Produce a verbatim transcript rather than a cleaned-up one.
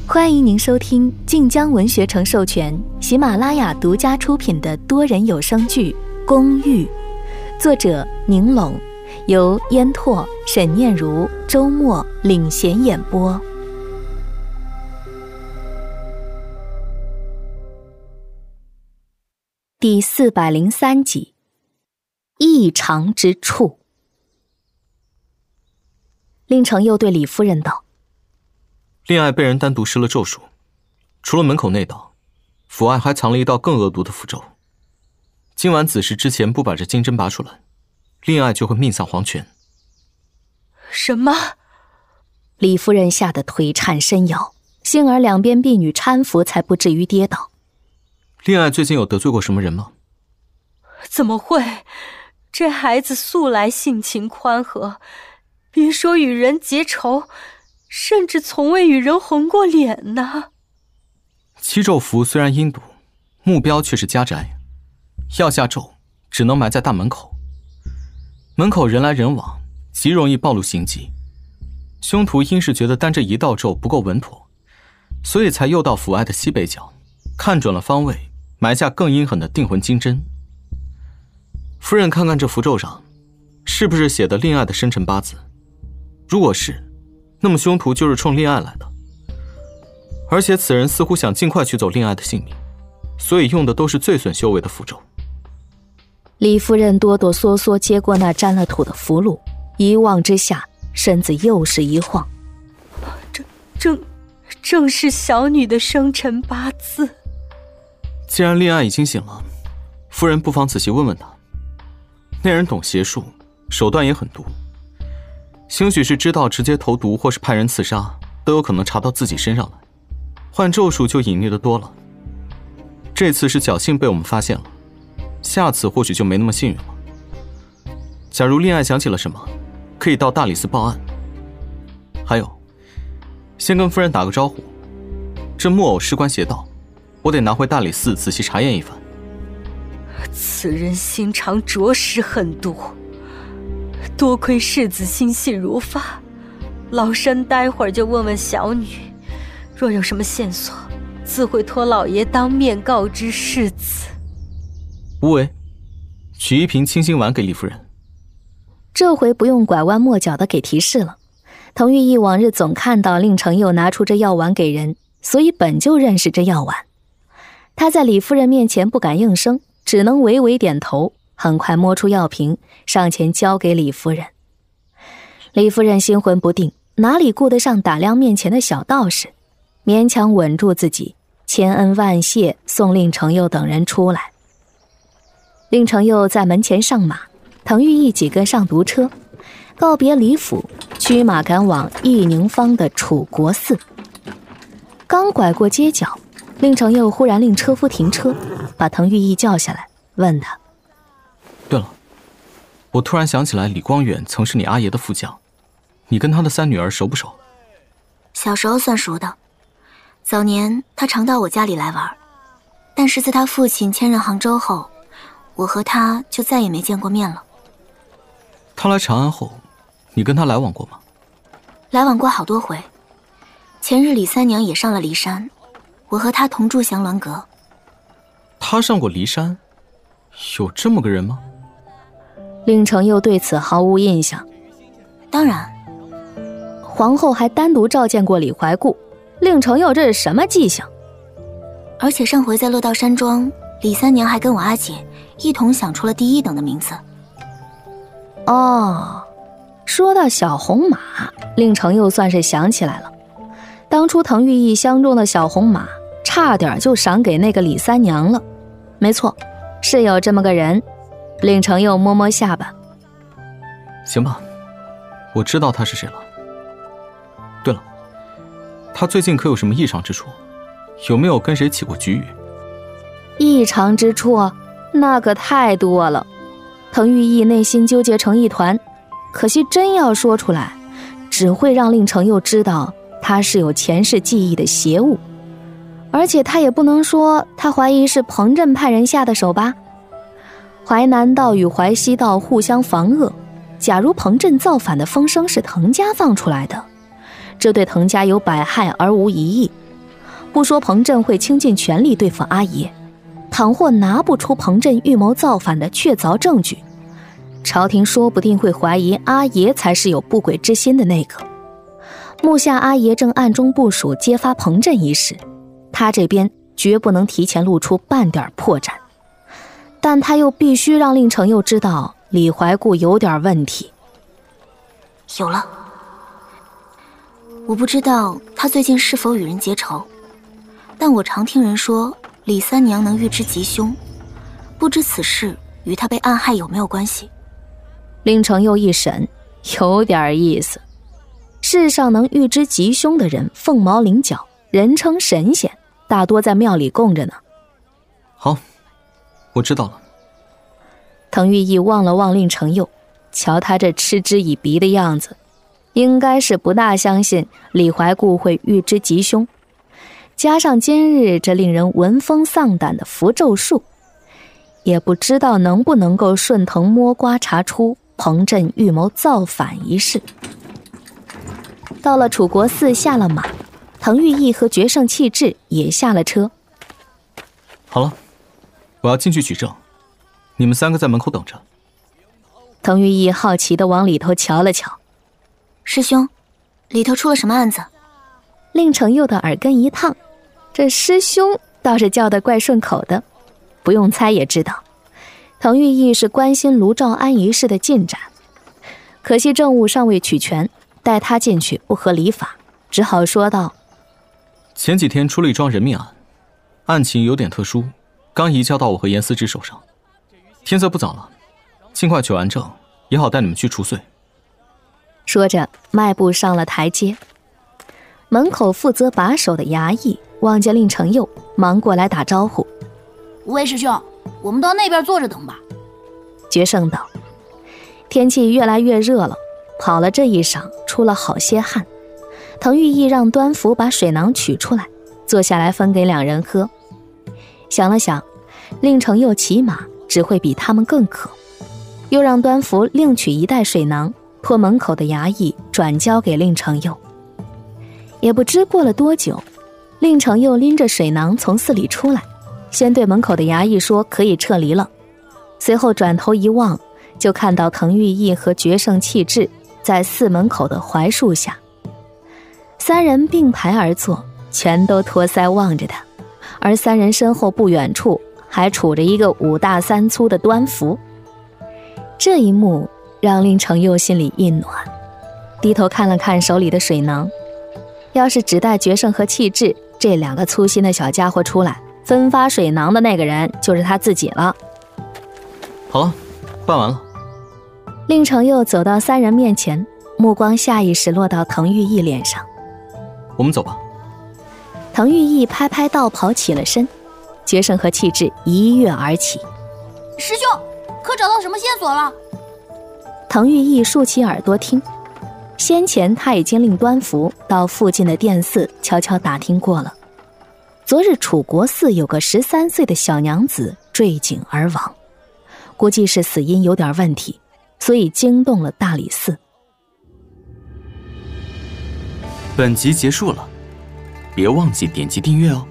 欢迎您收听晋江文学城授权、喜马拉雅独家出品的多人有声剧《公寓》，作者宁龙，由烟拓、沈念如、周末领衔演播。第四百零三集，异常之处。令程又对李夫人道： 恋爱被人单独施了咒术，除了门口那道，府外还藏了一道更恶毒的符咒。今晚子时之前不把这金针拔出来，恋爱就会命丧黄泉。 什么？ 李夫人吓得腿颤身摇，幸而两边婢女搀扶，才不至于跌倒。 恋爱最近有得罪过什么人吗？ 怎么会？这孩子素来性情宽和，别说与人结仇，甚至从未与人红过脸呢。 七咒符虽然阴毒，目标却是家宅，要下咒只能埋在大门口，门口人来人往，极容易暴露行迹。凶徒应是觉得单这一道咒不够稳妥，所以才诱到府外的西北角，看准了方位，埋下更阴狠的定魂金针。夫人看看这符咒上是不是写的恋爱的生辰八字，如果是，那么凶徒就是冲恋爱来的，而且此人似乎想尽快取走恋爱的性命，所以用的都是最损修为的符咒。 李夫人哆哆嗦嗦接过那沾了土的符箓，一望之下，身子又是一晃。 这正正是小女的生辰八字。 既然恋爱已经醒了，夫人不妨仔细问问他。那人懂邪术，手段也很毒，兴许是知道直接投毒或是派人刺杀都有可能查到自己身上来，换咒术就隐匿得多了。这次是侥幸被我们发现了，下次或许就没那么幸运了。假如恋爱想起了什么，可以到大理寺报案。还有，先跟夫人打个招呼，这木偶事关邪道，我得拿回大理寺仔细查验一番。 此人心肠着实狠毒，多亏世子心细如发，老身待会儿就问问小女，若有什么线索，自会托老爷当面告知世子。 无为，取一瓶清心丸给李夫人。 这回不用拐弯抹角的给提示了。滕玉义往日总看到令程又拿出这药丸给人，所以本就认识这药丸。他在李夫人面前不敢应声，只能微微点头，很快摸出药瓶，上前交给李夫人。李夫人心魂不定，哪里顾得上打量面前的小道士，勉强稳住自己，千恩万谢，送令程佑等人出来。令程佑在门前上马，滕玉义几跟上毒车，告别李府，驱马赶往义宁坊的楚国寺。刚拐过街角，令程佑忽然令车夫停车，把滕玉义叫下来，问他： 对了，我突然想起来李光远曾是你阿爷的副将，你跟他的三女儿熟不熟？ 小时候算熟的，早年他常到我家里来玩，但是自他父亲迁任杭州后，我和他就再也没见过面了。 他来长安后，你跟他来往过吗？ 来往过好多回，前日李三娘也上了骊山，我和他同住祥鸾阁。 他上过骊山？有这么个人吗？ 令程佑对此毫无印象。 当然， 皇后还单独召见过李怀固，令程佑这是什么迹象？ 而且上回在乐道山庄，李三娘还跟我阿姐一同想出了第一等的名字。 哦，说到小红马，令程佑算是想起来了。当初滕玉义相中的小红马，差点就赏给那个李三娘了。没错，是有这么个人。令程佑摸摸下巴。 行吧，我知道他是谁了。对了，他最近可有什么异常之处？有没有跟谁起过局语？ 异常之处那可太多了。滕玉义内心纠结成一团，可惜真要说出来，只会让令程佑知道他是有前世记忆的邪物，而且他也不能说他怀疑是彭镇派人下的手吧。淮南道与淮西道互相防恶，假如彭镇造反的风声是滕家放出来的，这对滕家有百害而无一益， 不说彭震会倾尽全力对付阿爷，倘或拿不出彭震预谋造反的确凿证据，朝廷说不定会怀疑阿爷才是有不轨之心的那个。目下阿爷正暗中部署揭发彭震一事，他这边绝不能提前露出半点破绽，但他又必须让令程佑知道李怀固有点问题。 有了，我不知道他最近是否与人结仇，但我常听人说李三娘能预知吉凶，不知此事与他被暗害有没有关系。 令程佑一审，有点意思。世上能预知吉凶的人凤毛麟角，人称神仙，大多在庙里供着呢。 好，我知道了。 滕玉义望了望令程佑，瞧他这嗤之以鼻的样子，应该是不大相信李怀固会预知吉凶。加上今日这令人闻风丧胆的符咒术，也不知道能不能够顺藤摸瓜查出彭震预谋造反一事。到了楚国寺，下了马，滕玉义和决胜气质也下了车。 好了，我要进去取证，你们三个在门口等着。 滕玉义好奇地往里头瞧了瞧。 师兄，里头出了什么案子？ 令程佑的耳根一烫，这师兄倒是叫得怪顺口的，不用猜也知道，滕玉义是关心卢兆安一事的进展。可惜政务尚未取全，带他进去不合礼法，只好说道： 前几天出了一桩人命案，案情有点特殊，刚移交到我和严思之手上。天色不早了，尽快去完证，也好带你们去除罪。 说着迈步上了台阶。门口负责把守的衙役望见令程佑，忙过来打招呼： 五位师兄，我们到那边坐着等吧。 决胜道。天气越来越热了，跑了这一晌出了好些汗。滕玉义让端福把水囊取出来，坐下来分给两人喝。想了想，令程佑骑马只会比他们更渴，又让端福另取一袋水囊，托门口的衙役转交给令程佑。也不知过了多久，令程佑拎着水囊从寺里出来，先对门口的衙役说可以撤离了，随后转头一望，就看到滕玉义和决胜气质在寺门口的槐树下，三人并排而坐，全都托腮望着他，而三人身后不远处还杵着一个五大三粗的端福。这一幕让令程佑心里一暖，低头看了看手里的水囊，要是只带决胜和气质这两个粗心的小家伙出来，分发水囊的那个人就是他自己了。 好了，办完了。 令程佑走到三人面前，目光下意识落到滕玉义脸上。 我们走吧。 滕玉义拍拍道袍起了身，决胜和气质一跃而起。 师兄，可找到什么线索了？ 滕玉义竖起耳朵听，先前他已经令端福到附近的殿寺悄悄打听过了。昨日楚国寺有个十三岁的小娘子坠井而亡，估计是死因有点问题，所以惊动了大理寺。 本集结束了，别忘记点击订阅哦。